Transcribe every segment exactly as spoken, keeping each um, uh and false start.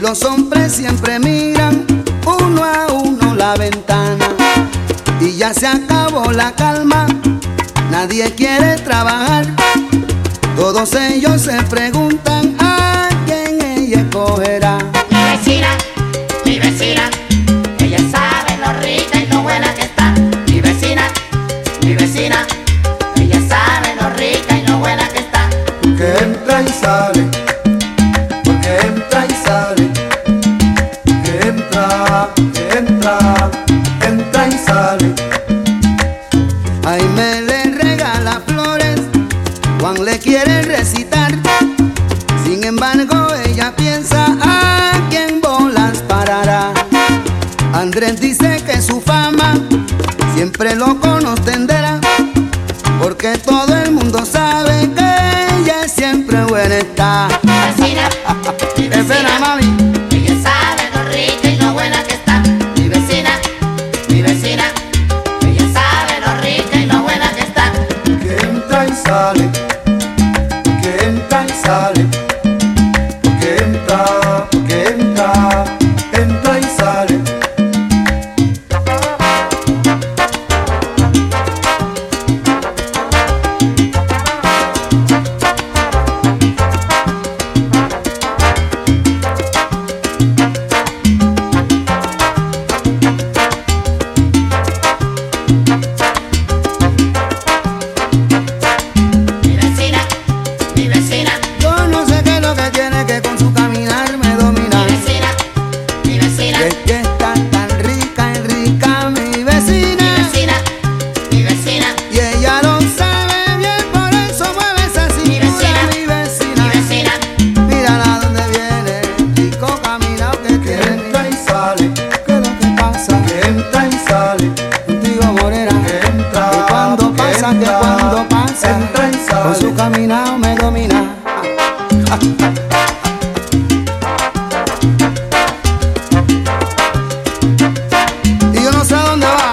los hombres siempre miran uno a uno la ventana y ya se acabó la calma, nadie quiere trabajar. Todos ellos se preguntan a quién ella escogerá. Mi vecina, mi vecina, ella sabe lo rica y lo buena que está. Mi vecina, mi vecina, ella sabe lo rica y lo buena que está. Porque entra y sale, porque entra y sale, que entra, que entra, entra y sale. Ay, me le regala flores, Juan le quiere recitar. Sin embargo ella piensa a quién bolas parará. Andrés dice que su fama siempre lo conocerá, porque todo el mundo sabe que ella siempre buena está. Mi vecina, mi Espera, vecina, mami. ella sabe lo rica y lo buena que está. Mi vecina, mi vecina, ella sabe lo rica y lo buena que está. Que entra y sale, que entra y sale, que entra, que entra, entra y sale. Mi vecina, mi vecina, Yo no sé qué es lo que tiene que con su caminar me domina. mi vecina, mi vecina, Es que está tan rica y rica mi mi vecina, vecina, mi vecina, y ella lo sabe bien, por eso mueve esa mi cintura. vecina, Mi mi vecina, vecina, mírala donde viene, rico caminado que Que tiene. entra y sale, ¿Qué es lo que pasa? que entra y sale, Contigo morena, que entra, que cuando que pasa, que entra, cuando pasa, entra y con su sale. caminado me domina. Y yo no sé a dónde va.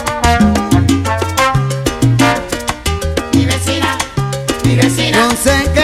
mi vecina, mi vecina, No sé